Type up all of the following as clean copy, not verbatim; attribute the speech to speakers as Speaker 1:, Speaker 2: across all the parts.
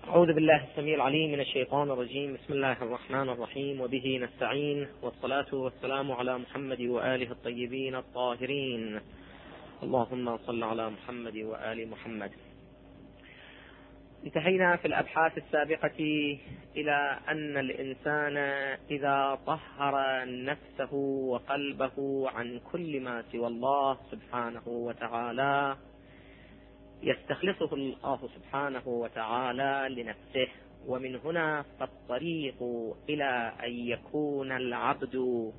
Speaker 1: أعوذ بالله السميع العليم من الشيطان الرجيم. بسم الله الرحمن الرحيم، وبه نستعين، والصلاة والسلام على محمد وآله الطيبين الطاهرين. اللهم صل على محمد وآل محمد. انتهينا في الأبحاث السابقة إلى أن الإنسان إذا طهر نفسه وقلبه عن كل ما سوى الله سبحانه وتعالى يستخلصه الله سبحانه وتعالى لنفسه. ومن هنا فالطريق إلى أن يكون العبد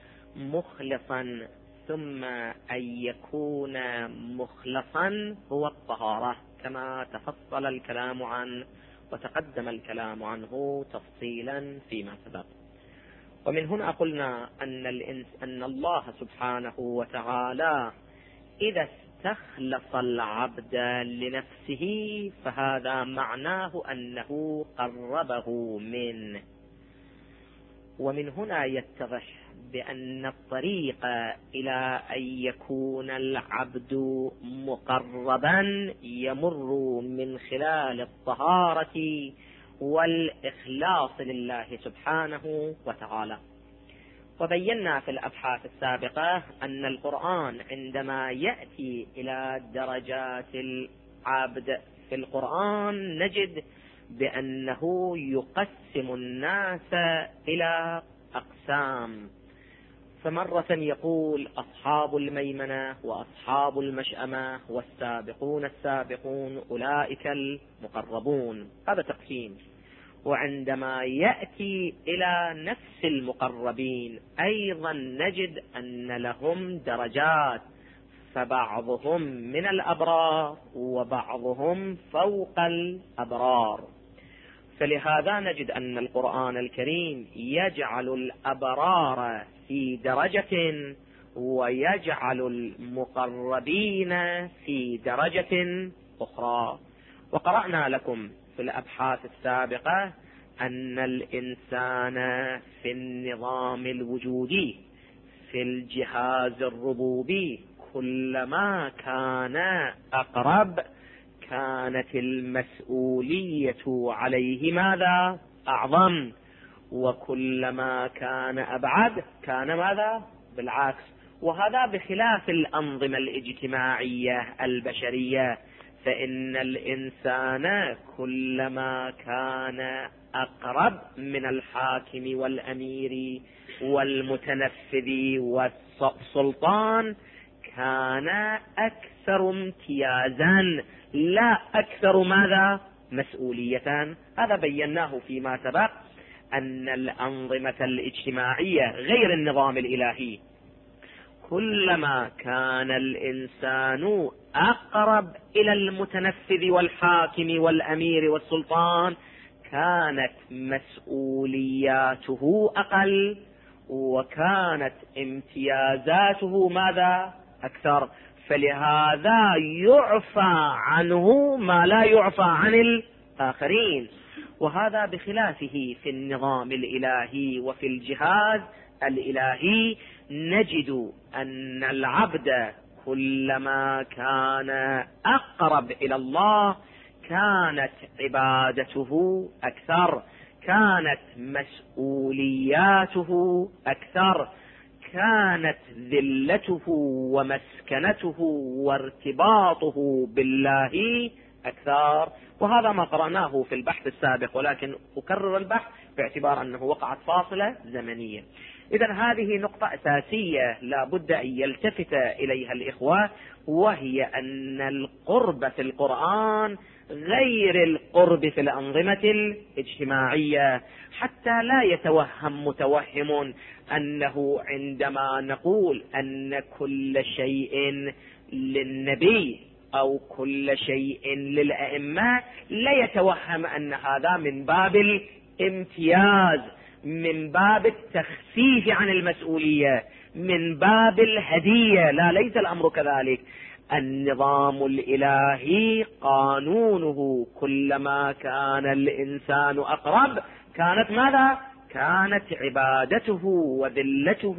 Speaker 1: مخلصا ثم أن يكون مخلصا هو الطهارة، كما تفصل الكلام عنه وتقدم الكلام عنه تفصيلا فيما سبق. ومن هنا قلنا أن الله سبحانه وتعالى إذا استخلص العبد لنفسه فهذا معناه أنه قربه منه. ومن هنا يتضح بأن الطريق إلى أن يكون العبد مقربا يمر من خلال الطهارة والإخلاص لله سبحانه وتعالى. وبينا في الأبحاث السابقة أن القرآن عندما يأتي إلى درجات العبد في القرآن نجد بأنه يقسم الناس إلى أقسام. فمرة يقول أصحاب الميمنة وأصحاب المشأمة والسابقون السابقون أولئك المقربون، هذا تقسيم. وعندما يأتي إلى نفس المقربين أيضا نجد أن لهم درجات، فبعضهم من الأبرار وبعضهم فوق الأبرار. فلهذا نجد أن القرآن الكريم يجعل الأبرار في درجة ويجعل المقربين في درجة أخرى. وقرأنا لكم في الأبحاث السابقة أن الإنسان في النظام الوجودي في الجهاز الربوبي كلما كان أقرب كانت المسؤولية عليه ماذا؟ أعظم. وكلما كان أبعد كان ماذا؟ بالعكس. وهذا بخلاف الأنظمة الاجتماعية البشرية، فإن الإنسان كلما كان أقرب من الحاكم والأمير والمتنفذ والسلطان كان أكثر امتيازا لا أكثر ماذا؟ مسؤولية. هذا بيناه فيما سبق أن الأنظمة الاجتماعية غير النظام الإلهي كلما كان الإنسان أقرب إلى المتنفذ والحاكم والأمير والسلطان كانت مسؤولياته أقل وكانت امتيازاته ماذا؟ أكثر. فلهذا يعفى عنه ما لا يعفى عن الآخرين. وهذا بخلافه في النظام الإلهي وفي الجهاز الإلهي نجد أن العبد كلما كان أقرب إلى الله كانت عبادته أكثر، كانت مسؤولياته أكثر، كانت ذلته ومسكنته وارتباطه بالله أكثر. وهذا ما قرأناه في البحث السابق، ولكن أكرر البحث باعتبار أنه وقعت فاصلة زمنية. إذن هذه نقطة أساسية لا بد أن يلتفت إليها الإخوة، وهي أن القرب في القرآن غير القرب في الأنظمة الاجتماعية، حتى لا يتوهم متوهم أنه عندما نقول أن كل شيء للنبي أو كل شيء للأئمة لا يتوهم أن هذا من باب الامتياز، من باب التخفيف عن المسؤولية، من باب الهدية. لا، ليس الأمر كذلك. النظام الإلهي قانونه كلما كان الإنسان أقرب كانت ماذا؟ كانت عبادته وذلته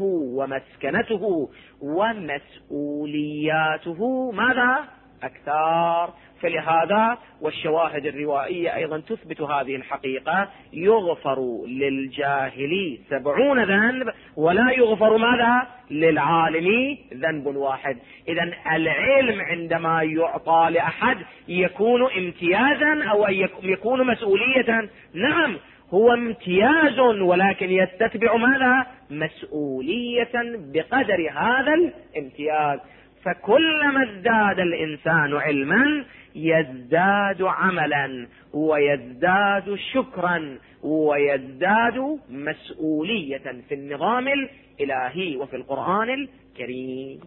Speaker 1: ومسكنته ومسؤولياته ماذا؟ أكثر. فلهذا والشواهد الروائية أيضا تثبت هذه الحقيقة: يغفر للجاهل 70 ذنب ولا يغفر ماذا؟ للعالم ذنب واحد. إذن العلم عندما يعطى لأحد يكون امتيازا أو يكون مسؤولية؟ نعم، هو امتياز، ولكن يتتبع ماذا؟ مسؤولية بقدر هذا الامتياز. فكلما ازداد الإنسان علما يزداد عملا ويزداد شكرا ويزداد مسؤولية في النظام الإلهي وفي القرآن الكريم.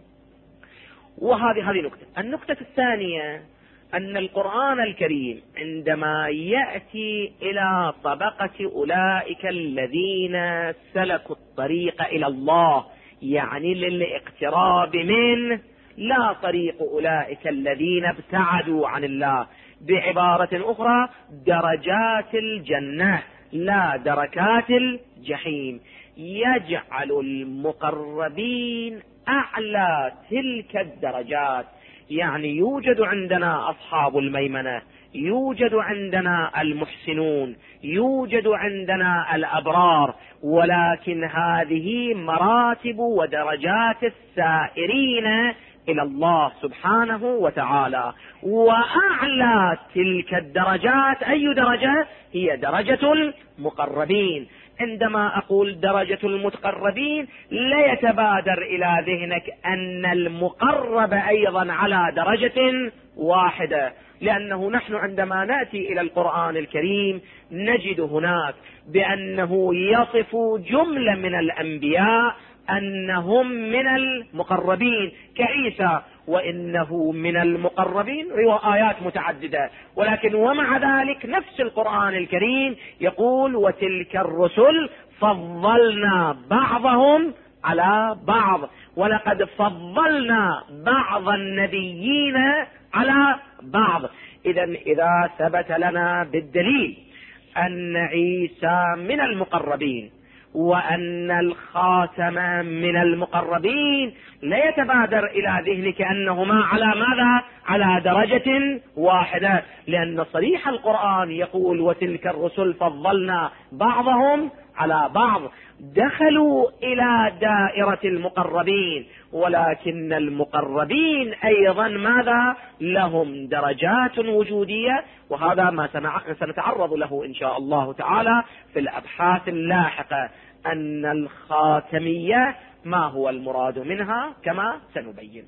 Speaker 1: وهذه نكتة. النكتة الثانية أن القرآن الكريم عندما يأتي إلى طبقة أولئك الذين سلكوا الطريق إلى الله، يعني للاقتراب منه، لا طريق أولئك الذين ابتعدوا عن الله، بعبارة أخرى درجات الجنة لا دركات الجحيم، يجعل المقربين أعلى تلك الدرجات. يعني يوجد عندنا أصحاب الميمنة، يوجد عندنا المحسنون، يوجد عندنا الأبرار، ولكن هذه مراتب ودرجات السائرين إلى الله سبحانه وتعالى. وأعلى تلك الدرجات أي درجة؟ هي درجة المقربين. عندما أقول درجة المتقربين لا يتبادر إلى ذهنك أن المقرب أيضا على درجة واحدة، لأنه نحن عندما نأتي إلى القرآن الكريم نجد هناك بأنه يصف جملة من الأنبياء أنهم من المقربين كعيسى، وإنه من المقربين، آيات متعددة، ولكن ومع ذلك نفس القرآن الكريم يقول: وتلك الرسل فضلنا بعضهم على بعض، ولقد فضلنا بعض النبيين على بعض. إذا ثبت لنا بالدليل أن عيسى من المقربين وأن الخاتم من المقربين لا يتبادر إلى ذهنك أنهما على ماذا؟ على درجة واحدة، لأن صريح القرآن يقول: وتلك الرسل فضلنا بعضهم على بعض، دخلوا إلى دائرة المقربين، ولكن المقربين أيضا ماذا؟ لهم درجات وجودية، وهذا ما سنتعرض له إن شاء الله تعالى في الأبحاث اللاحقة، أن الخاتمية ما هو المراد منها كما سنبين.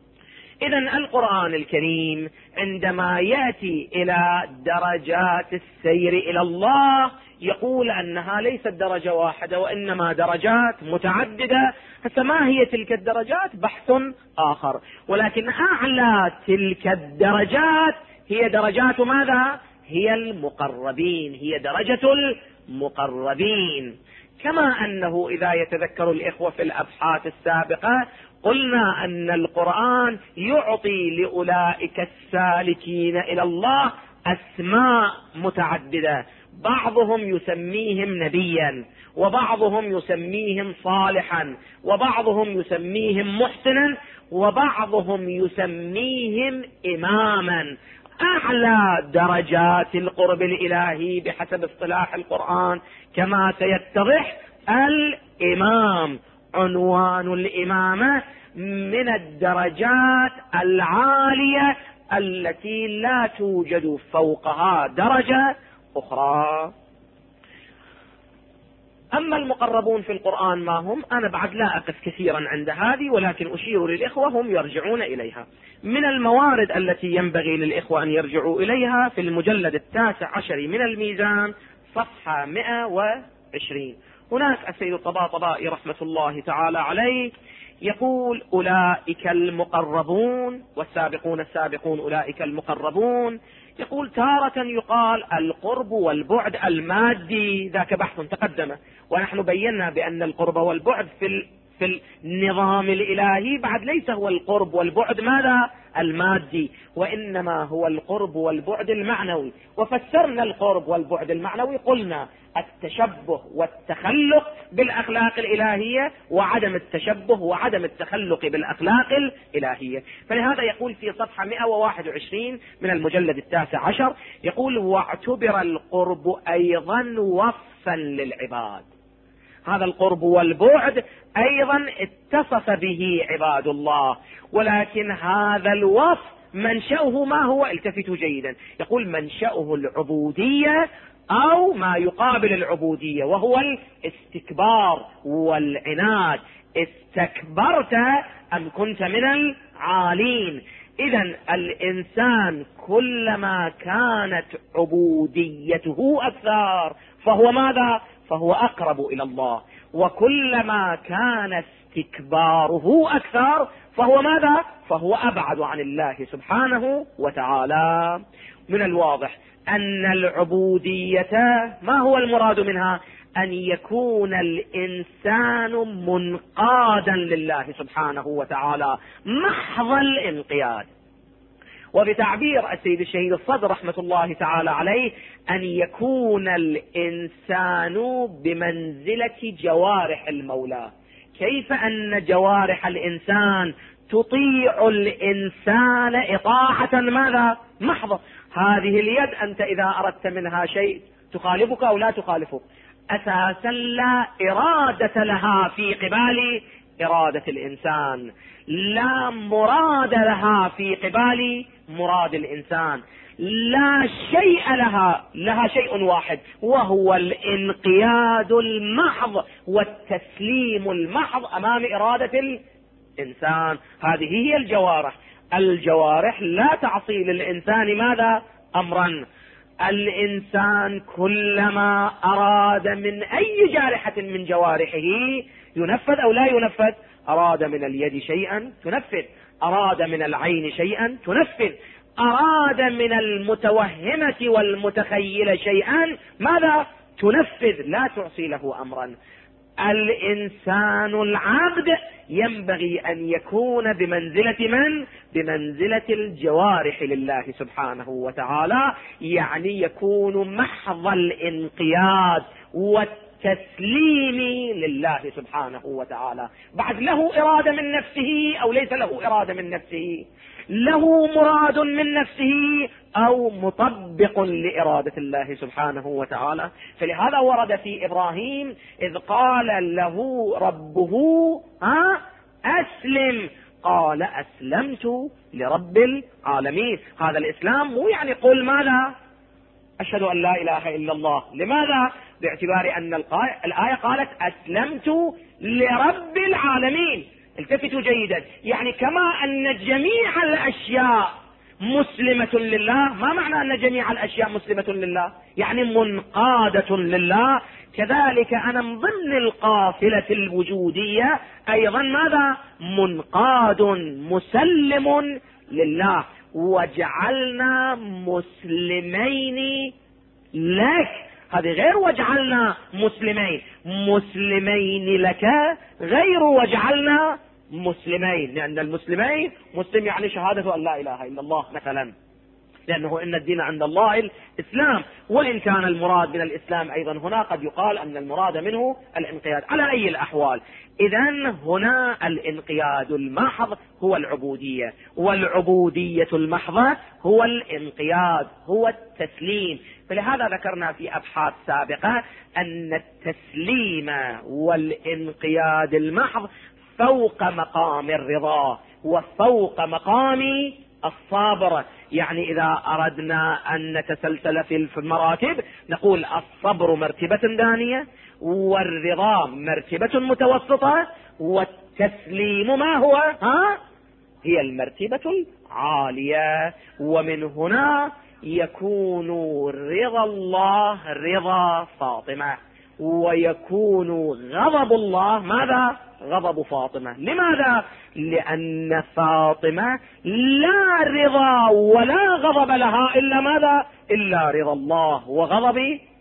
Speaker 1: إذن القرآن الكريم عندما يأتي إلى درجات السير إلى الله يقول أنها ليست درجة واحدة وإنما درجات متعددة. فما هي تلك الدرجات؟ بحث آخر، ولكن أعلى تلك الدرجات هي درجات ماذا؟ هي المقربين، هي درجة المقربين. كما أنه إذا يتذكر الإخوة في الأبحاث السابقة قلنا أن القرآن يعطي لأولئك السالكين إلى الله أسماء متعددة، بعضهم يسميهم نبيا، وبعضهم يسميهم صالحا، وبعضهم يسميهم محسنا، وبعضهم يسميهم إماما. أعلى درجات القرب الإلهي بحسب اصطلاح القرآن كما سيتضح الإمام، عنوان الإمامة من الدرجات العالية التي لا توجد فوقها درجة أخرى. أما المقربون في القرآن ما هم؟ أنا بعد لا أقف كثيرا عند هذه، ولكن أشير للإخوة هم يرجعون إليها. من الموارد التي ينبغي للإخوة أن يرجعوا إليها في المجلد 19 من الميزان صفحة 120، هناك السيد الطباطبائي رحمة الله تعالى عليه يقول: أولئك المقربون والسابقون السابقون أولئك المقربون. يقول: تارة يقال القرب والبعد المادي، ذاك بحث تقدم، ونحن بينا بأن القرب والبعد في النظام الإلهي بعد ليس هو القرب والبعد ماذا المادي، وإنما هو القرب والبعد المعنوي. وفسرنا القرب والبعد المعنوي، قلنا التشبه والتخلق بالأخلاق الإلهية، وعدم التشبه وعدم التخلق بالأخلاق الإلهية. فلهذا يقول في صفحة 121 من المجلد 19 يقول: واعتبر القرب أيضا وصفا للعباد. هذا القرب والبعد أيضا اتصف به عباد الله، ولكن هذا الوصف منشأه ما هو؟ التفتوا جيدا، يقول منشأه العبودية أو ما يقابل العبودية، وهو الاستكبار والعناد. استكبرت أم كنت من العالين؟ إذن الإنسان كلما كانت عبوديته أكثر فهو ماذا؟ فهو أقرب إلى الله. وكلما كان استكباره أكثر فهو ماذا؟ فهو أبعد عن الله سبحانه وتعالى. من الواضح أن العبودية ما هو المراد منها؟ أن يكون الإنسان منقادا لله سبحانه وتعالى محض الانقياد. وبتعبير السيد الشهيد الصدر رحمة الله تعالى عليه، أن يكون الإنسان بمنزلة جوارح المولى. كيف أن جوارح الإنسان تطيع الإنسان إطاعة ماذا؟ محضة. هذه اليد أنت إذا أردت منها شيء تخالفك أو لا تخالفك، أساسا لا إرادة لها في قبال إرادة الإنسان، لا مراد لها في قبال مراد الإنسان، لا شيء لها شيء واحد، وهو الانقياد المحض والتسليم المحض أمام إرادة الإنسان. هذه هي الجوارح. الجوارح لا تعصي للإنسان ماذا؟ أمرا. الإنسان كلما أراد من أي جارحة من جوارحه ينفذ أو لا ينفذ. أراد من اليد شيئا تنفذ، أراد من العين شيئا تنفذ، أراد من المتوهمة والمتخيلة شيئا ماذا؟ تنفذ، لا تعصي له أمرا. الإنسان العبد ينبغي أن يكون بمنزلة من؟ بمنزلة الجوارح لله سبحانه وتعالى، يعني يكون محض الانقياد والتسليم لله سبحانه وتعالى. بعد له إرادة من نفسه أو ليس له إرادة من نفسه، له مراد من نفسه أو مطبق لإرادة الله سبحانه وتعالى. فلهذا ورد في إبراهيم إذ قال له ربه أسلم، قال أسلمت لرب العالمين. هذا الإسلام مو يعني قل ماذا؟ أشهد أن لا إله إلا الله. لماذا؟ باعتبار أن الآية قالت أسلمت لرب العالمين. التفتوا جيدا، يعني كما أن جميع الأشياء مسلمة لله. ما معنى أن جميع الأشياء مسلمة لله؟ يعني منقادة لله. كذلك أنا من ضمن القافلة الوجودية أيضا ماذا؟ منقاد مسلم لله. وجعلنا مسلمين لك، هذه غير وجعلنا مسلمين لك، غير وجعلنا مسلمين. لأن المسلمين مسلم يعني شهادة أن لا إله إلا الله مثلا، لأنه إن الدين عند الله الإسلام. وإن كان المراد من الإسلام أيضا هنا قد يقال أن المراد منه الانقياد. على أي الأحوال إذن هنا الانقياد المحض هو العبودية، والعبودية المحضة هو الانقياد، هو التسليم. فلهذا ذكرنا في أبحاث سابقة أن التسليم والانقياد المحض فوق مقام الرضا وفوق مقام الصبر. يعني إذا أردنا أن نتسلسل في المراتب نقول الصبر مرتبة دانية، والرضا مرتبة متوسطة، والتسليم ما هو؟ هي المرتبة العالية. ومن هنا يكون رضا الله رضا فاطمة، ويكون غضب الله ماذا؟ غضب فاطمة. لماذا؟ لأن فاطمة لا رضا ولا غضب لها إلا ماذا؟ إلا رضا الله وغضب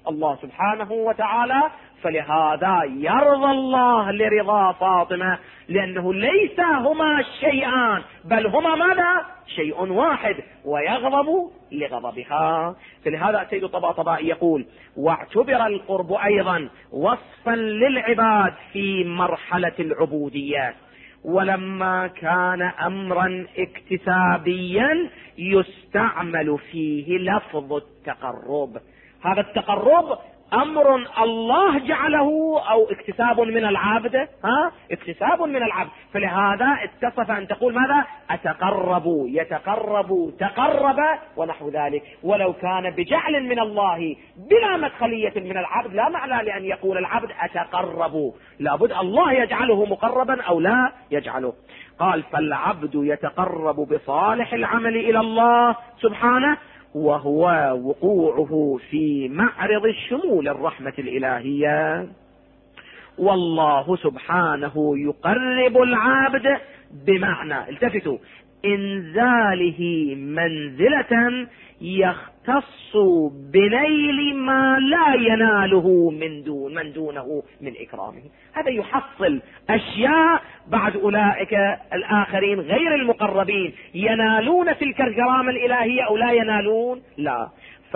Speaker 2: الله سبحانه وتعالى. فلهذا يرضى الله لرضا فاطمة، لأنه ليس هما شيئان بل هما ماذا؟ شيء واحد، ويغضب لغضبها. فلهذا السيد الطباطبائي يقول: واعتبر القرب أيضا وصفا للعباد في مرحلة العبودية، ولما كان أمرا اكتسابيا يستعمل فيه لفظ التقرب. هذا التقرب أمر الله جعله أو اكتساب من العبد؟ اكتساب من العبد. فلهذا اتصف أن تقول ماذا؟ أتقرب، يتقرب، تقرب، ونحو ذلك. ولو كان بجعل من الله بلا مدخلية من العبد لا معنى لأن يقول العبد أتقرب، لابد الله يجعله مقربا أو لا يجعله. قال: فالعبد يتقرب بصالح العمل إلى الله سبحانه، وهو وقوعه في معرض الشمول الرحمة الإلهية. والله سبحانه يقرب العبد بمعنى، التفتوا، إنزاله منزلة يختص بنيل ما لا يناله من دونه من إكرامه. هذا يحصل أشياء بعد أولئك الآخرين غير المقربين ينالون تلك الكرامة الإلهية أو لا ينالون؟ لا.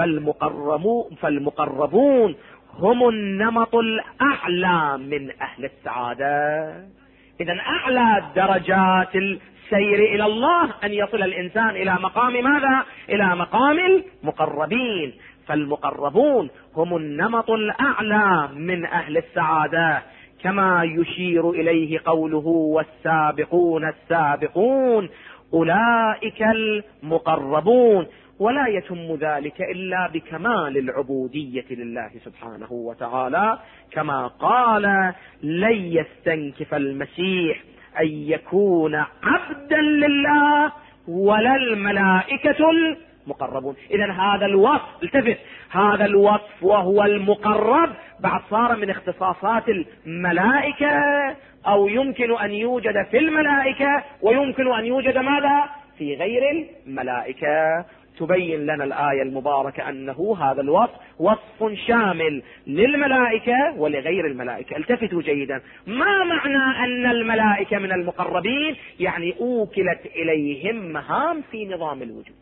Speaker 2: فالمقربون هم النمط الأعلى من أهل السعادة. إذن أعلى درجات السير إلى الله أن يصل الإنسان إلى مقام ماذا؟ إلى مقام المقربين. فالمقربون هم النمط الأعلى من أهل السعادة، كما يشير إليه قوله: والسابقون السابقون أولئك المقربون. ولا يتم ذلك إلا بكمال العبودية لله سبحانه وتعالى، كما قال: لن يستنكف المسيح أن يكون عبدا لله ولا الملائكة المقربون. إذن هذا الوصف، التفت، هذا الوصف وهو المقرب بعد صار من اختصاصات الملائكة، أو يمكن أن يوجد في الملائكة ويمكن أن يوجد ماذا؟ في غير الملائكة. تبين لنا الآية المباركة أنه هذا الوصف وصف شامل للملائكة ولغير الملائكة. التفتوا جيدا، ما معنى أن الملائكة من المقربين؟ يعني أوكلت إليهم مهام في نظام الوجود.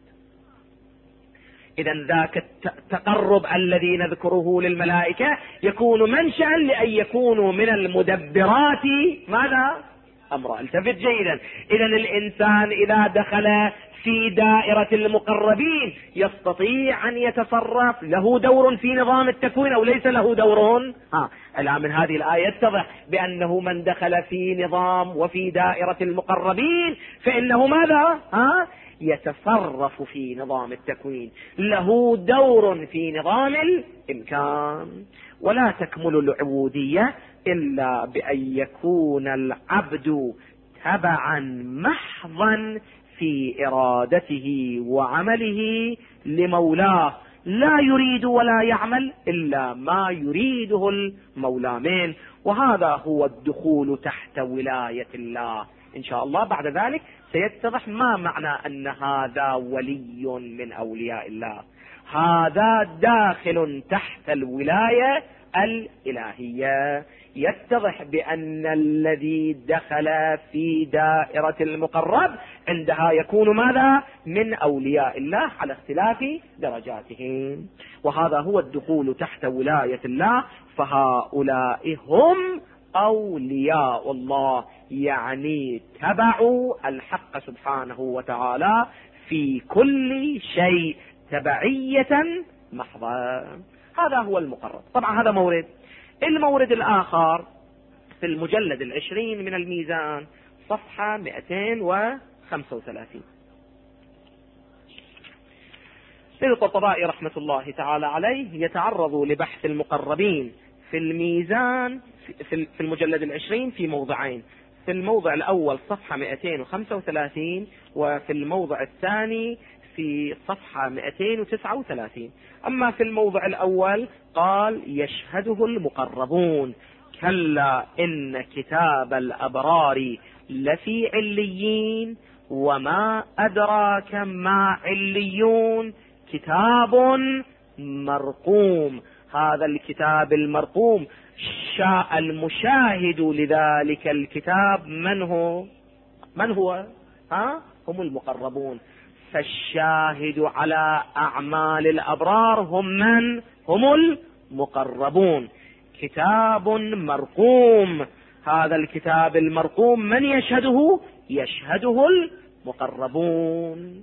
Speaker 2: إذن ذاك التقرب الذي نذكره للملائكة يكون منشأ لأن يكونوا من المدبرات ماذا؟ أمر. التفت جيدا. إذن الإنسان إذا دخل في دائرة المقربين يستطيع أن يتصرف، له دور في نظام التكوين أو ليس له دور؟ الآن من هذه الآية يتضح بأنه من دخل في نظام وفي دائرة المقربين فإنه ماذا؟ يتصرف في نظام التكوين، له دور في نظام الإمكان. ولا تكمل العبودية إلا بأن يكون العبد تبعا محضا في إرادته وعمله لمولاه، لا يريد ولا يعمل إلا ما يريده المولى منه. وهذا هو الدخول تحت ولاية الله. إن شاء الله بعد ذلك سيتضح ما معنى أن هذا ولي من أولياء الله. هذا داخل تحت الولاية الإلهية. يتضح بأن الذي دخل في دائرة المقرب عندها يكون ماذا؟ من أولياء الله على اختلاف درجاتهم. وهذا هو الدخول تحت ولاية الله. فهؤلاء هم أولياء الله، يعني تبعوا الحق سبحانه وتعالى في كل شيء تبعية محضة. هذا هو المقرب. طبعا هذا مورد. المورد الآخر في المجلد 20 من الميزان صفحة 235. سيد الطبطبائي رحمة الله تعالى عليه يتعرض لبحث المقربين في الميزان في المجلد 20 في موضعين. في الموضع الأول صفحة 235 وفي الموضع الثاني في صفحة 239. أما في الموضع الأول قال: يشهده المقربون، كلا إن كتاب الأبرار لفي عليين، وما أدراك ما عليون، كتاب مرقوم. هذا الكتاب المرقوم المشاهد لذلك الكتاب من هو؟ هم المقربون. فالشاهد على أعمال الأبرار هم المقربون. كتاب مرقوم، هذا الكتاب المرقوم من يشهده؟ يشهده المقربون.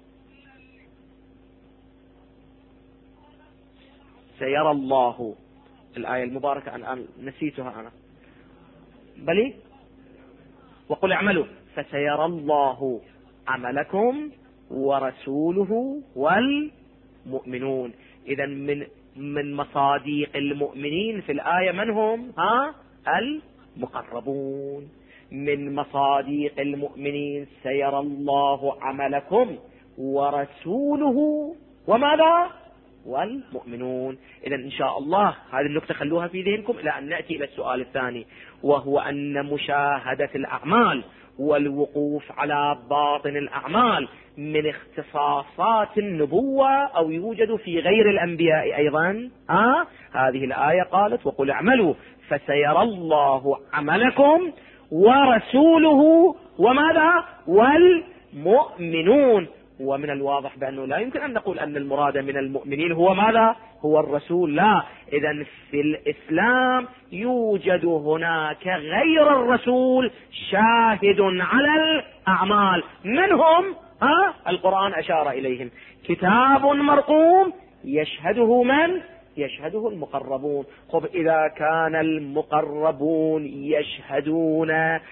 Speaker 2: سيرى الله، الآية المباركة الآن نسيتها أنا، بل وقل اعملوا فسيرى الله عملكم ورسوله والمؤمنون. إذا من مصاديق المؤمنين في الآية من هم؟ المقربون. من مصاديق المؤمنين سيرى الله عملكم ورسوله وماذا؟ والمؤمنون. إذا إن شاء الله هذه النقطة خلوها في ذهنكم إلى أن نأتي إلى السؤال الثاني، وهو أن مشاهدة الأعمال والوقوف على باطن الأعمال من اختصاصات النبوة أو يوجد في غير الأنبياء أيضا. هذه الآية قالت وقل اعملوا فسيرى الله عملكم ورسوله وماذا؟ والمؤمنون. ومن الواضح بأنه لا يمكن أن نقول أن المراد من المؤمنين هو ماذا؟ هو الرسول، لا. إذن في الإسلام يوجد هناك غير الرسول شاهد على الأعمال، منهم القرآن أشار إليهم. كتاب مرقوم يشهده من؟ يشهده المقربون. خب إذا كان المقربون يشهدون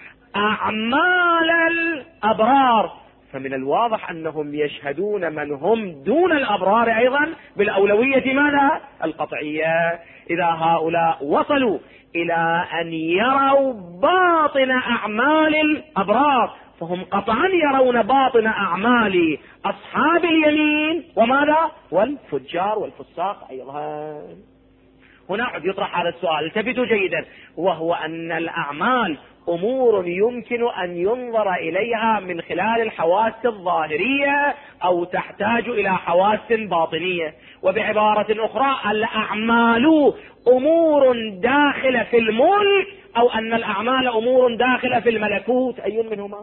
Speaker 2: أعمال الأبرار، فمن الواضح أنهم يشهدون من هم دون الأبرار أيضا بالأولوية ماذا؟ القطعية. إذا هؤلاء وصلوا إلى أن يروا باطن أعمال الأبرار فهم قطعا يرون باطن أعمال أصحاب اليمين وماذا؟ والفجار والفساق أيضا. هنا يطرح هذا السؤال، التفتوا جيدا، وهو أن الأعمال أمور يمكن أن ينظر إليها من خلال الحواس الظاهرية أو تحتاج إلى حواس باطنية. وبعبارة أخرى الأعمال أمور داخلة في الملك أو أن الأعمال أمور داخلة في الملكوت، أي منهما؟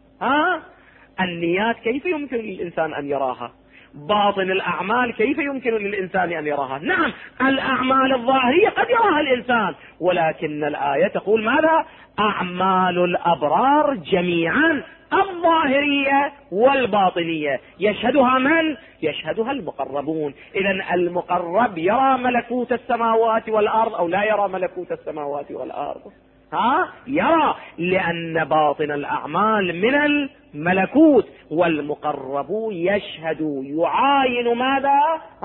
Speaker 2: النيات كيف يمكن للإنسان أن يراها؟ باطن الأعمال كيف يمكن للإنسان أن يراها؟ نعم الأعمال الظاهرية قد يراها الإنسان، ولكن الآية تقول ماذا؟ أعمال الأبرار جميعا الظاهرية والباطنية يشهدها من؟ يشهدها المقربون. إذن المقرب يرى ملكوت السماوات والأرض أو لا يرى ملكوت السماوات والأرض؟ يرى، لأن باطن الأعمال من الملكوت، والمقرب يشهد يعاين ماذا؟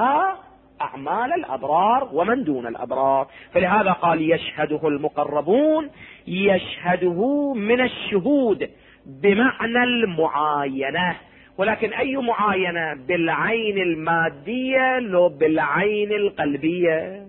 Speaker 2: أعمال الأبرار ومن دون الأبرار. فلهذا قال يشهده المقربون، يشهده من الشهود بمعنى المعاينة. ولكن أي معاينة؟ بالعين المادية لو بالعين القلبية؟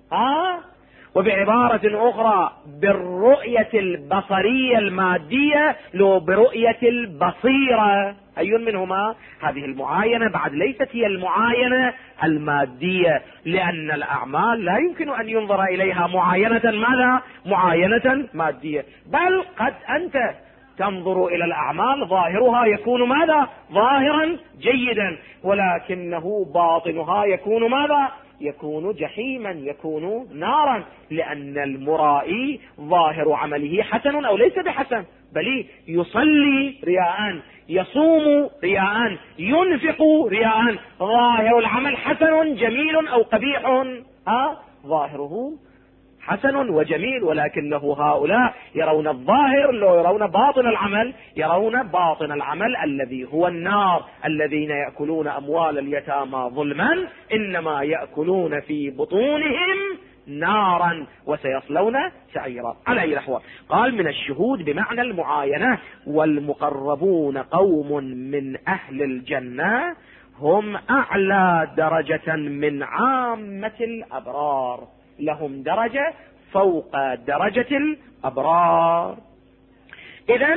Speaker 2: وبعبارة أخرى بالرؤية البصرية المادية لو برؤية البصيرة، أي منهما؟ هذه المعاينة بعد ليست هي المعاينة المادية، لأن الأعمال لا يمكن أن ينظر إليها معاينة ماذا؟ معاينة مادية، بل قد أنت تنظر إلى الأعمال ظاهرها يكون ماذا؟ ظاهرا جيدا، ولكنه باطنها يكون ماذا؟ يكون جحيما، يكون نارا، لأن المرائي ظاهر عمله حسن أو ليس بحسن، بل يصلي رياء، يصوم رياء، ينفق رياء، ظاهر العمل حسن جميل أو قبيح، ظاهره حسن وجميل، ولكنه هؤلاء يرون الظاهر لو يرون باطن العمل، يرون باطن العمل الذي هو النار. الذين يأكلون أموال اليتامى ظلما إنما يأكلون في بطونهم نارا وسيصلون سعيرا. على أي الأحوال قال من الشهود بمعنى المعاينة. والمقربون قوم من أهل الجنة هم أعلى درجة من عامة الأبرار، لهم درجة فوق درجة الأبرار. إذن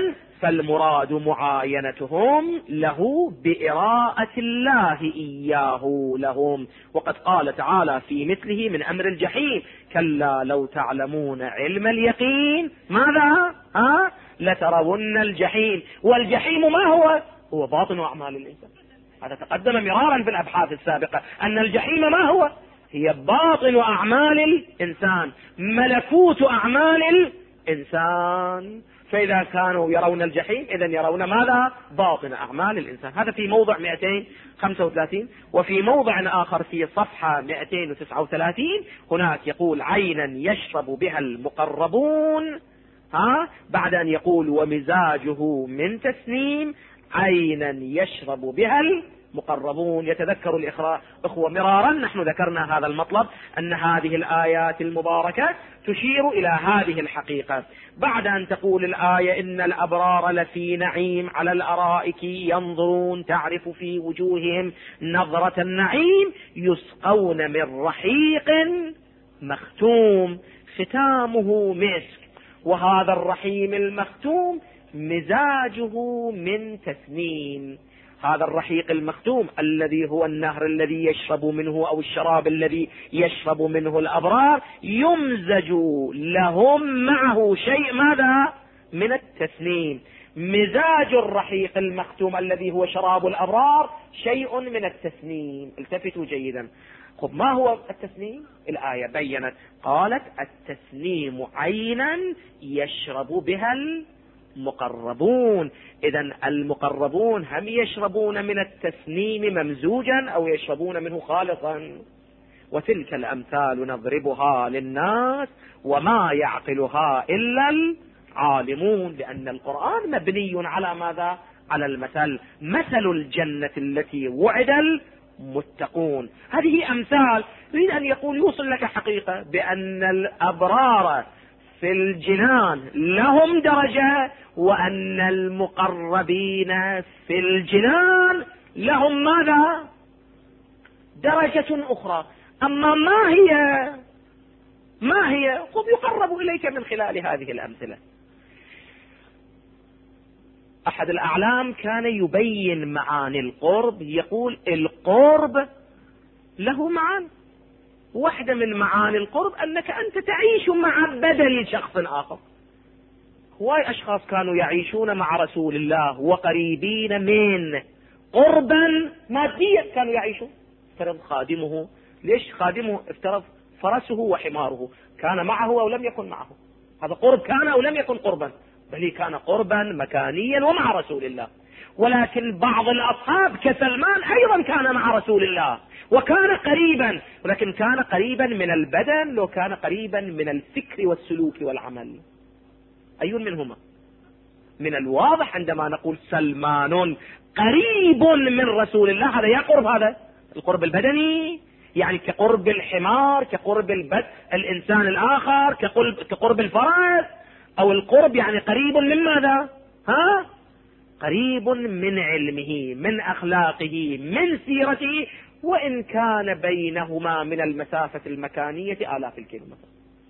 Speaker 2: فالمراد معاينتهم له بإراءة الله إياه لهم. وقد قال تعالى في مثله من أمر الجحيم: كلا لو تعلمون علم اليقين ماذا لترون الجحيم. والجحيم ما هو؟ هو باطن أعمال الإنسان. هذا تقدم مرارا في الأبحاث السابقة أن الجحيم ما هو؟ هي باطن أعمال الإنسان، ملكوت أعمال الإنسان. فإذا كانوا يرون الجحيم إذن يرون ماذا؟ باطن أعمال الإنسان. هذا في موضع 235. وفي موضع آخر في صفحة 239 هناك يقول: عينا يشرب بها المقربون، بعد أن يقول: ومزاجه من تسنيم، عينا يشرب بها المقربون. يتذكر الإخوة مرارا نحن ذكرنا هذا المطلب، أن هذه الآيات المباركة تشير إلى هذه الحقيقة. بعد أن تقول الآية: إن الأبرار لفي نعيم على الأرائك ينظرون تعرف في وجوههم نظرة النعيم يسقون من رحيق مختوم ختامه مسك، وهذا الرحيم المختوم مزاجه من تسنيم. هذا الرحيق المختوم الذي هو النهر الذي يشرب منه أو الشراب الذي يشرب منه الأبرار يمزج لهم معه شيء ماذا؟ من التسنيم. مزاج الرحيق المختوم الذي هو شراب الأبرار شيء من التسنيم. التفتوا جيدا. خب ما هو التسنيم؟ الآية بيّنت قالت: التسنيم عينا يشرب بها المقربون. إذن المقربون هم يشربون من التسنيم ممزوجا أو يشربون منه خالصا. وتلك الأمثال نضربها للناس وما يعقلها إلا العالمون. لأن القرآن مبني على ماذا؟ على المثل. مثل الجنة التي وعد المتقون. هذه أمثال. يريد أن يقول يوصل لك حقيقة بأن الأبرار في الجنان لهم درجة، وأن المقربين في الجنان لهم ماذا؟ درجة أخرى. أما ما هي قد يقرب إليك من خلال هذه الأمثلة. أحد الأعلام كان يبين معاني القرب، يقول: القرب له معاني. واحدة من معاني القرب أنك أنت تعيش مع بدل شخص آخر. هواي أشخاص كانوا يعيشون مع رسول الله وقريبين من قربا ماديا كانوا يعيشون. افترض خادمه، ليش خادمه؟ افترض فرسه وحماره، كان معه أو لم يكن معه. هذا قرب كان أو لم يكن قربا، بل كان قربا مكانيا ومع رسول الله. ولكن بعض الأصحاب كسلمان أيضا كان مع رسول الله وكان قريبا، ولكن كان قريبا من البدن لو كان قريبا من الفكر والسلوك والعمل. أي منهما؟ من الواضح عندما نقول سلمان قريب من رسول الله، هذا يقرب، هذا القرب البدني، يعني كقرب الحمار، كقرب الإنسان الآخر، كقرب الفرس، أو القرب يعني قريب من ماذا؟ قريب من علمه، من أخلاقه، من سيرته، وإن كان بينهما من المسافة المكانية آلاف الكيلومتر.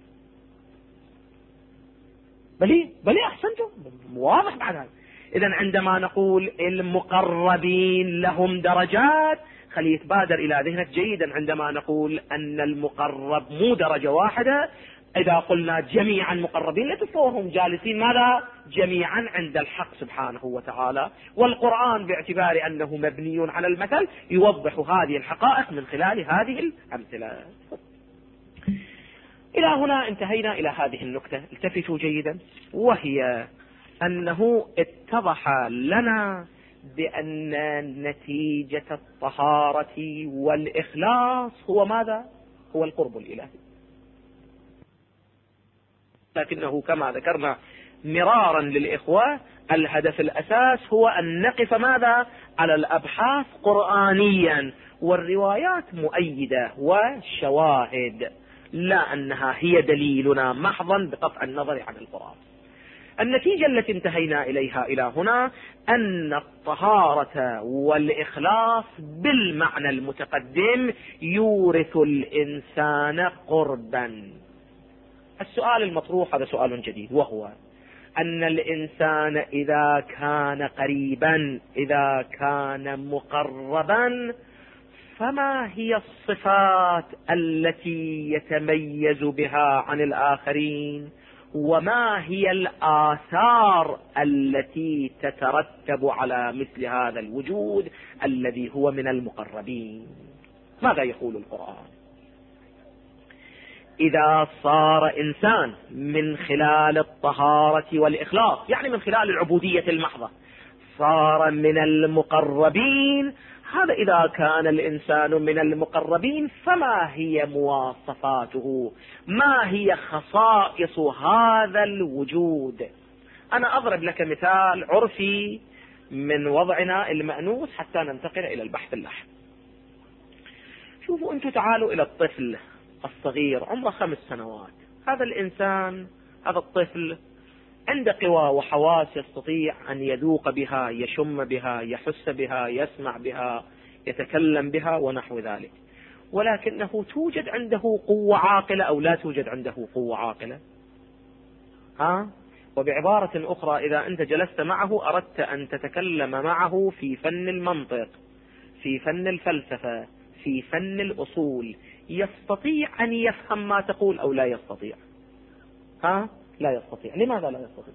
Speaker 2: بلي أحسنتم، واضح بعد هذا. إذن عندما نقول المقربين لهم درجات، خلي يتبادر إلى ذهنك جيدا عندما نقول أن المقرب مو درجة واحدة. إذا قلنا جميعا مقربين لا تتصورهم جالسين ماذا؟ جميعا عند الحق سبحانه وتعالى. والقرآن باعتبار أنه مبني على المثل يوضح هذه الحقائق من خلال هذه الأمثلة. إلى هنا انتهينا إلى هذه النكتة. التفتوا جيدا، وهي أنه اتضح لنا بأن نتيجة الطهارة والإخلاص هو ماذا؟ هو القرب الإلهي. لكنه كما ذكرنا مرارا للإخوة الهدف الأساس هو أن نقف ماذا؟ على الأبحاث قرآنيا والروايات مؤيدة وشواهد، لا أنها هي دليلنا محضا بقطع النظر عن القرآن. النتيجة التي انتهينا إليها إلى هنا أن الطهارة والإخلاص بالمعنى المتقدم يورث الإنسان قربا. السؤال المطروح هذا سؤال جديد، وهو أن الإنسان إذا كان قريبا، إذا كان مقربا، فما هي الصفات التي يتميز بها عن الآخرين، وما هي الآثار التي تترتب على مثل هذا الوجود الذي هو من المقربين؟ ماذا يقول القرآن؟ إذا صار إنسان من خلال الطهارة والإخلاص، يعني من خلال العبودية المحضة، صار من المقربين، هذا إذا كان الإنسان من المقربين فما هي مواصفاته؟ ما هي خصائص هذا الوجود؟ أنا أضرب لك مثال عرفي من وضعنا المأنوس حتى ننتقل إلى البحث اللاحق. شوفوا أنتم، تعالوا إلى الطفل الصغير عمره 5 سنوات. هذا الإنسان، هذا الطفل عنده قوى وحواس يستطيع أن يذوق بها، يشم بها، يحس بها، يسمع بها، يتكلم بها ونحو ذلك، ولكنه توجد عنده قوة عاقلة أو لا توجد عنده قوة عاقلة؟ وبعبارة أخرى، إذا أنت جلست معه أردت أن تتكلم معه في فن المنطق، في فن الفلسفة، في فن الأصول، يستطيع أن يفهم ما تقول أو لا يستطيع؟ لا يستطيع. لماذا لا يستطيع؟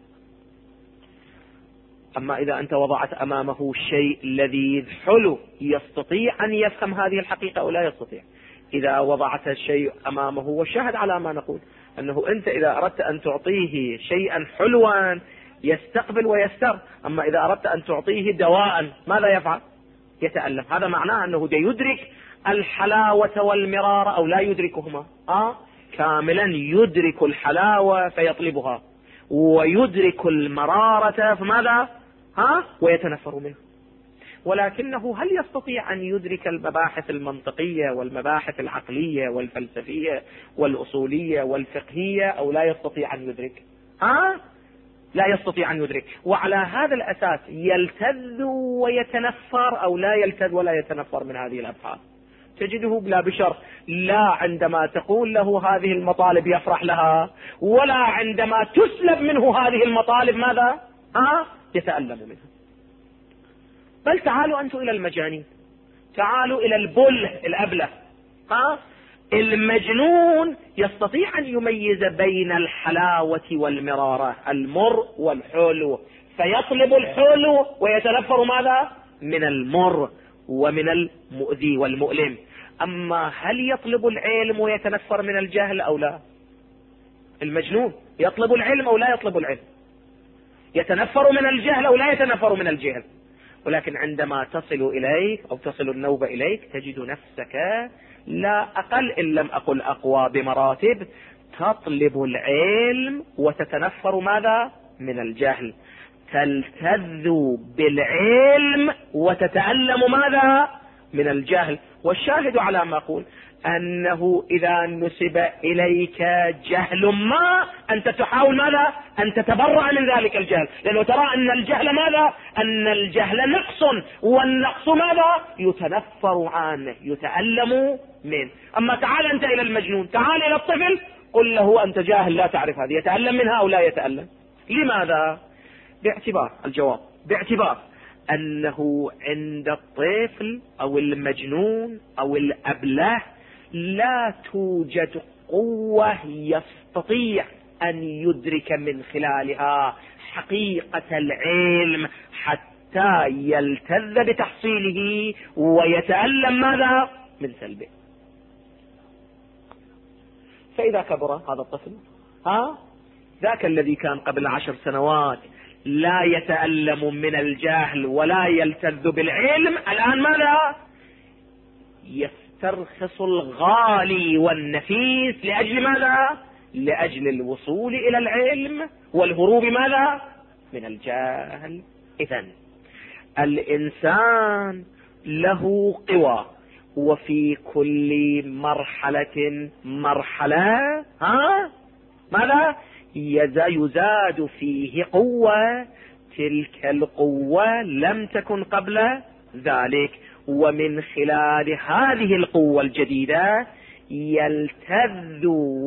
Speaker 2: أما إذا أنت وضعت أمامه شيء لذيذ حلو، يستطيع أن يفهم هذه الحقيقة أو لا يستطيع؟ إذا وضعت الشيء أمامه، والشاهد على ما نقول أنه أنت إذا أردت أن تعطيه شيئا حلوا يستقبل ويستر، أما إذا أردت أن تعطيه دواء ماذا يفعل؟ يتألم. هذا معناه أنه يدرك الحلاوة والمرار أو لا يدركهما؟ كاملا يدرك الحلاوة فيطلبها، ويدرك المرارة فماذا؟ ويتنفر منه. ولكنه هل يستطيع أن يدرك المباحث المنطقية والمباحث العقلية والفلسفية والأصولية والفقهية أو لا يستطيع أن يدرك؟ لا يستطيع أن يدرك. وعلى هذا الأساس يلتذ ويتنفر أو لا يلتذ ولا يتنفر من هذه الأبحاث. تجده بلا بشر، لا عندما تقول له هذه المطالب يفرح لها، ولا عندما تسلب منه هذه المطالب ماذا؟ يتألم منها. بل تعالوا أنتم إلى المجانين، تعالوا إلى البله الأبله. المجنون يستطيع أن يميز بين الحلاوة والمرارة، المر والحلو، فيطلب الحلو ويتنفر ماذا؟ من المر ومن المؤذي والمؤلم. أما هل يطلب العلم ويتنفر من الجهل أو لا؟ المجنون يطلب العلم أو لا يطلب العلم؟ يتنفر من الجهل أو لا يتنفر من الجهل؟ ولكن عندما تصل إليك أو تصل النوبة إليك تجد نفسك لا أقل إن لم أقل أقوى بمراتب، تطلب العلم وتتنفر ماذا؟ من الجهل. تلتذ بالعلم وتتألم ماذا؟ من الجهل. والشاهد على ما أقول أنه إذا نسب إليك جهل ما، أنت تحاول ماذا؟ أن تتبرأ من ذلك الجهل، لأنه ترى أن الجهل ماذا؟ أن الجهل نقص، والنقص ماذا؟ يتنفر عنه، يتألم منه. أما تعال أنت إلى المجنون، تعال إلى الطفل، قل له أنت جاهل لا تعرف هذه، يتألم منها أو لا يتألم؟ لماذا؟ باعتبار الجواب، باعتبار أنه عند الطفل أو المجنون أو الأبله لا توجد قوة يستطيع أن يدرك من خلالها حقيقة العلم حتى يلتذ بتحصيله ويتألم ماذا؟ من سلبه. فإذا كبر هذا الطفل، ذاك الذي كان قبل 10 سنوات لا يتألم من الجهل ولا يلتذ بالعلم، الآن ماذا؟ يسترخص الغالي والنفيس لأجل ماذا؟ لأجل الوصول إلى العلم والهروب ماذا؟ من الجهل. إذن الإنسان له قوى، وفي كل مرحلة ماذا؟ يزاد فيه قوة، تلك القوة لم تكن قبل ذلك، ومن خلال هذه القوة الجديدة يلتذ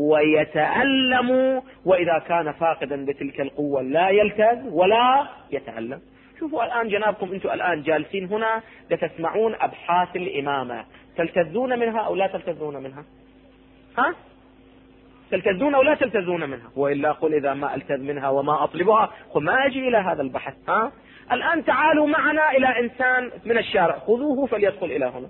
Speaker 2: ويتألم، وإذا كان فاقدا بتلك القوة لا يلتذ ولا يتألم. شوفوا الآن جنابكم، أنتم الآن جالسين هنا لتسمعون أبحاث الإمامة، تلتذون منها أو لا تلتذون منها؟ ها؟ تلتذون أو لا تلتذون منها؟ وإلا قل إذا ما ألتذ منها وما أطلبها قل ما أجي إلى هذا البحث. ها؟ الآن تعالوا معنا إلى إنسان من الشارع، خذوه فليدخل إلى هنا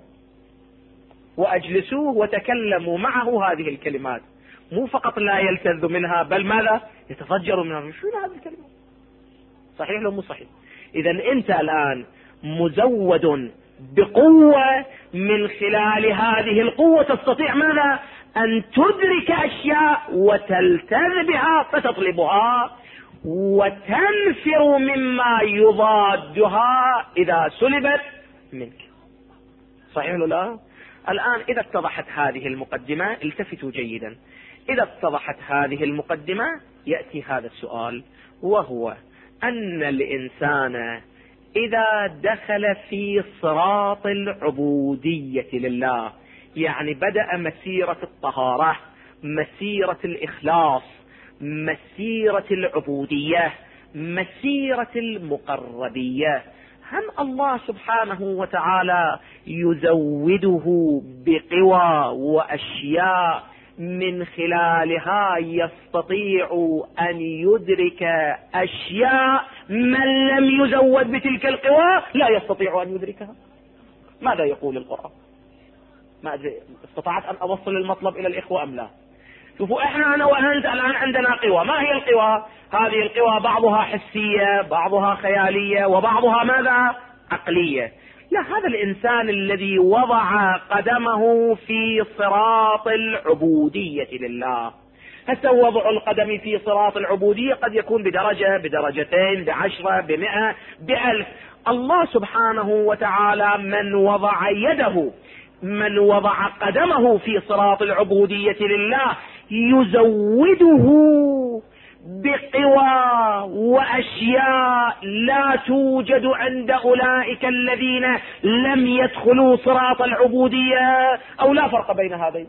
Speaker 2: وأجلسوه وتكلموا معه هذه الكلمات، مو فقط لا يلتذ منها بل ماذا؟ يتفجر منها. شو هذه الكلمات؟ صحيح لو مو صحيح؟ إذا أنت الآن مزود بقوة، من خلال هذه القوة تستطيع ماذا؟ أن تدرك أشياء وتلتذ بها فتطلبها، وتنفر مما يضادها إذا سلبت منك. صحيح ولا لا؟ الآن إذا اتضحت هذه المقدمة، التفتوا جيدا، إذا اتضحت هذه المقدمة يأتي هذا السؤال، وهو أن الإنسان إذا دخل في صراط العبودية لله، يعني بدأ مسيرة الطهارة، مسيرة الإخلاص، مسيرة العبودية، مسيرة المقربية، هم الله سبحانه وتعالى يزوده بقوى وأشياء من خلالها يستطيع أن يدرك أشياء من لم يزود بتلك القوى لا يستطيع أن يدركها. ماذا يقول القرآن؟ ما أدري استطعت أن أوصل المطلب إلى الإخوة أم لا؟ شوفوا، إحنا أنا وأنت الآن عندنا قوى. ما هي القوى؟ هذه القوى بعضها حسية، بعضها خيالية، وبعضها ماذا؟ عقلية. لا، هذا الإنسان الذي وضع قدمه في صراط العبودية لله، هسه وضع القدم في صراط العبودية قد يكون بدرجة، بدرجتين، ب10، ب100، ب1000. الله سبحانه وتعالى من وضع يده، من وضع قدمه في صراط العبودية لله يزوده بقوى وأشياء لا توجد عند أولئك الذين لم يدخلوا صراط العبودية، أو لا فرق بين هذين.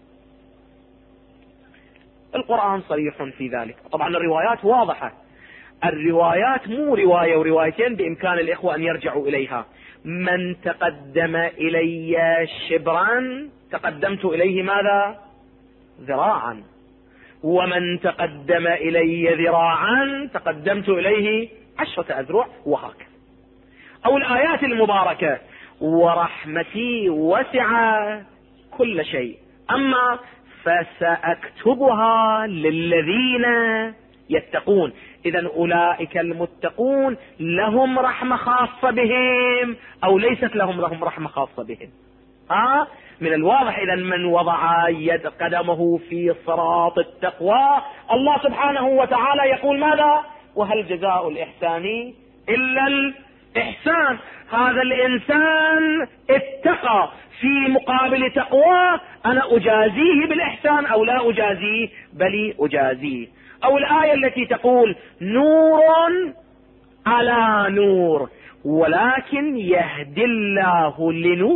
Speaker 2: القرآن صريح في ذلك. طبعا الروايات واضحة، الروايات مو رواية وروايتين، بإمكان الإخوة أن يرجعوا إليها. من تقدم إلي شبرا تقدمت إليه ماذا؟ ذراعا، ومن تقدم إلي ذراعا تقدمت إليه 10 أذرع، وهكذا. أو الآيات المباركة: ورحمتي وسع كل شيء، أما فسأكتبها للذين يتقون. إذن أولئك المتقون لهم رحمة خاصة بهم أو ليست لهم رحمة خاصة بهم؟ من الواضح إذن من وضع يد قدمه في صراط التقوى، الله سبحانه وتعالى يقول ماذا؟ وهل جزاء الإحسان إلا الإحسان. هذا الإنسان اتقى، في مقابل تقوى أنا أجازيه بالإحسان أو لا أجازيه؟ بل أجازيه. أو الآية التي تقول: نور على نور، ولكن يهدي الله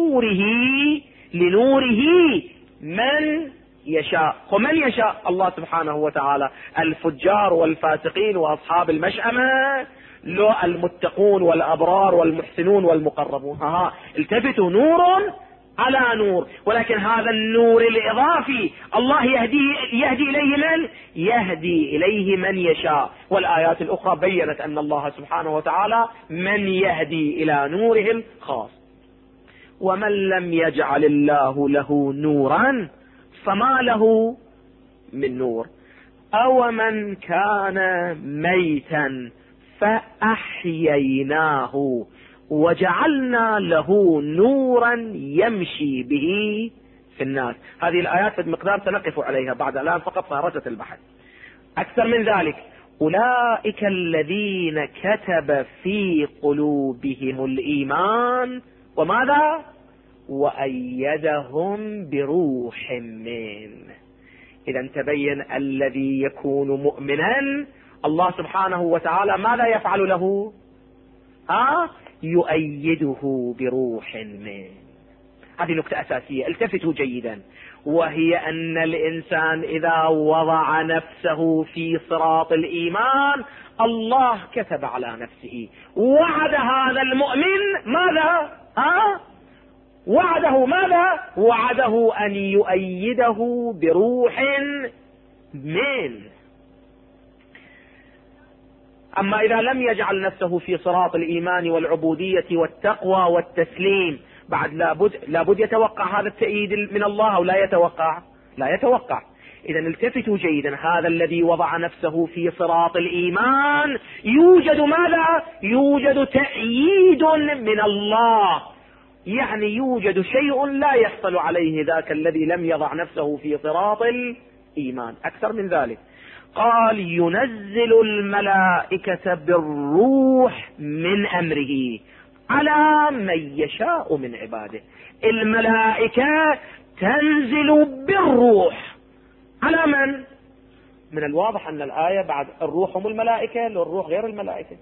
Speaker 2: لنوره من يشاء. ومن يشاء؟ الله سبحانه وتعالى. الفجار والفاسقين وأصحاب المشأمة، لو المتقون والأبرار والمحسنون والمقربون. التفتوا، نور على نور، ولكن هذا النور الإضافي الله يهدي إليه من؟ يهدي إليه من يشاء. والآيات الأخرى بيّنت أن الله سبحانه وتعالى من يهدي إلى نوره الخاص. ومن لم يجعل الله له نورا فما له من نور. أو من كان ميتا فأحييناه وجعلنا له نورا يمشي به في الناس. هذه الآيات بمقدار سنقف عليها بعد الآن فقط صارت البحث. أكثر من ذلك: أولئك الذين كتب في قلوبهم الإيمان وماذا؟ وأيدهم بروح منه. إذا تبين الذي يكون مؤمنا الله سبحانه وتعالى ماذا يفعل له؟ يؤيده بروح منه. هذه نقطة أساسية، التفتوا جيدا. وهي أن الإنسان إذا وضع نفسه في صراط الإيمان الله كتب على نفسه، وعد هذا المؤمن ماذا؟ وعده ماذا؟ وعده أن يؤيده بروح منه. أما إذا لم يجعل نفسه في صراط الإيمان والعبودية والتقوى والتسليم، بعد لابد يتوقع هذا التأييد من الله أو لا يتوقع؟ لا يتوقع. إذا التفتوا جيدا، هذا الذي وضع نفسه في صراط الإيمان يوجد ماذا؟ يوجد تأييد من الله، يعني يوجد شيء لا يحصل عليه ذاك الذي لم يضع نفسه في صراط الإيمان. أكثر من ذلك، قال ينزل الملائكة بالروح من أمره على من يشاء من عباده. الملائكة تنزل بالروح على من؟ من الواضح أن الآية بعد الروح هم الملائكة، للروح غير الملائكة.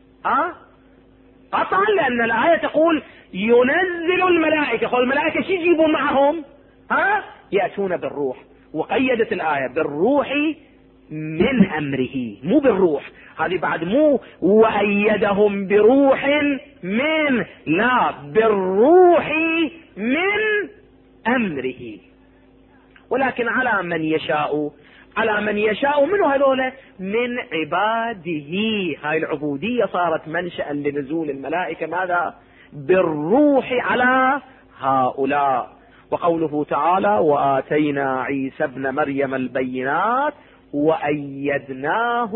Speaker 2: قطعا، لأن الآية تقول ينزل الملائكة، قال الملائكة شو يجيبوا معهم؟ يأتون بالروح، وقيدت الآية بالروح من أمره، مو بالروح. هذه بعد مو وأيدهم بروح من، لا، بالروح من أمره. ولكن على من يشاء، على من يشاء منه هذول من عباده. هاي العبودية صارت منشأ لنزول الملائكة ماذا؟ بالروح على هؤلاء. وقوله تعالى وآتينا عيسى ابن مريم البينات وأيدناه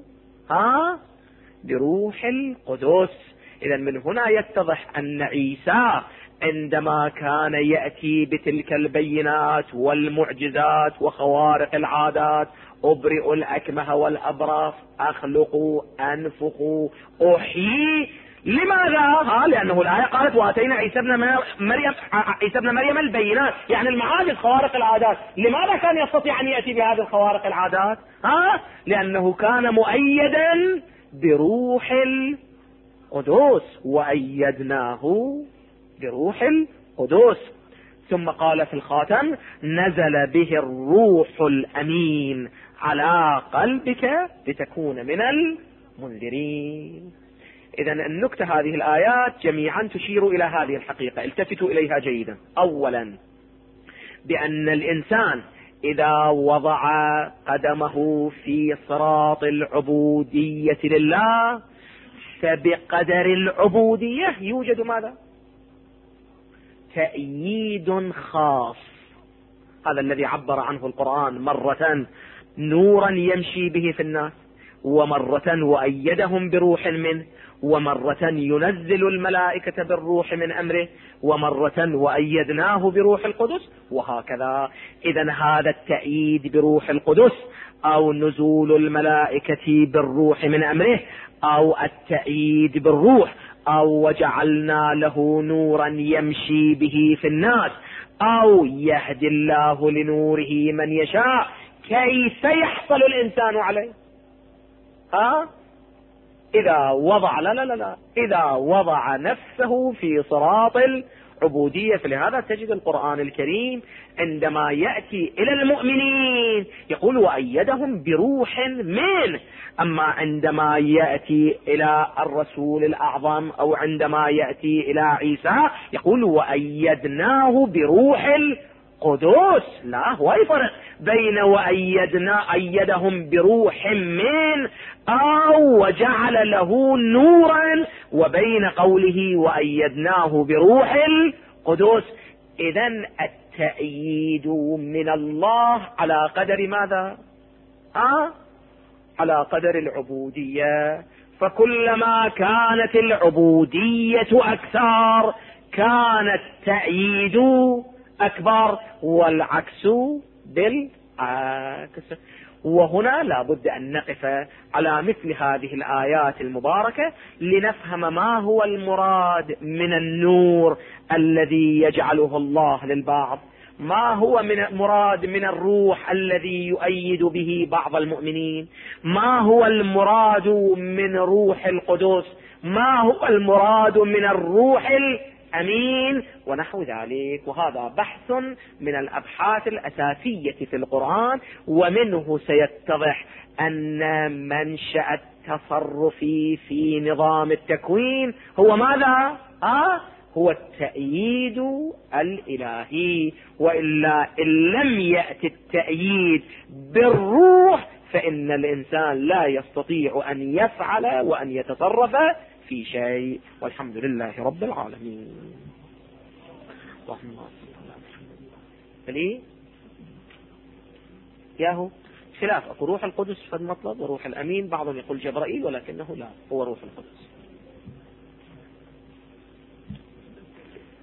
Speaker 2: بروح القدس. إذا من هنا يتضح أن عيسى عندما كان يأتي بتلك البينات والمعجزات وخوارق العادات، أبرئ الأكمه والأبرص، أخلق، أنفخ، أحيي، لماذا؟ لأنه الآية قالت وآتينا عيسى ابن مريم البينات، يعني المعاجز، خوارق العادات. لماذا كان يستطيع أن يأتي بهذه الخوارق العادات؟ لأنه كان مؤيدا بروح القدس، وأيدناه بروح القدس. ثم قال في الخاتم نزل به الروح الأمين على قلبك لتكون من المنذرين. إذا النكتة هذه الآيات جميعا تشير إلى هذه الحقيقة، التفتوا إليها جيدا. أولا، بأن الإنسان إذا وضع قدمه في صراط العبودية لله، فبقدر العبودية يوجد ماذا؟ تأييد خاص. هذا الذي عبر عنه القرآن مرة نورا يمشي به في الناس، ومرة وأيدهم بروح منه، ومرة ينزل الملائكة بالروح من أمره، ومرة وأيدناه بروح القدس، وهكذا. إذن هذا التأييد بروح القدس أو نزول الملائكة بالروح من أمره أو التأييد بالروح أو وجعلنا له نورا يمشي به في الناس أو يهدي الله لنوره من يشاء، كيف يحصل الإنسان عليه؟ إذا وضع إذا وضع نفسه في صراط العبودية. فلهذا تجد القرآن الكريم عندما يأتي إلى المؤمنين يقول وأيدهم بروح منه، أما عندما يأتي إلى الرسول الأعظم أو عندما يأتي إلى عيسى يقول وأيدناه بروح القدس. لا، هو يفرق بين أيدهم بروح من أو وجعل له نورا، وبين قوله وأيدناه بروح القدس. إذن التأييد من الله على قدر ماذا؟ على قدر العبودية. فكلما كانت العبودية أكثر كان التأييد أكبر، والعكس بالعكس. وهنا لا بد أن نقف على مثل هذه الآيات المباركة لنفهم ما هو المراد من النور الذي يجعله الله للبعض، ما هو من مراد من الروح الذي يؤيد به بعض المؤمنين، ما هو المراد من روح القدس، ما هو المراد من الروح أمين ونحو ذلك. وهذا بحث من الأبحاث الأساسية في القرآن، ومنه سيتضح أن منشأ التصرف في نظام التكوين هو ماذا؟ هو التأييد الإلهي. وإلا إن لم يأتي التأييد بالروح فإن الإنسان لا يستطيع أن يفعل وأن يتصرف في شيء. والحمد لله رب العالمين. اللهم صل على ياهو خلاف أقول روح القدس في المطلب وروح الأمين، بعضهم يقول جبرائيل ولكنه لا، هو روح القدس.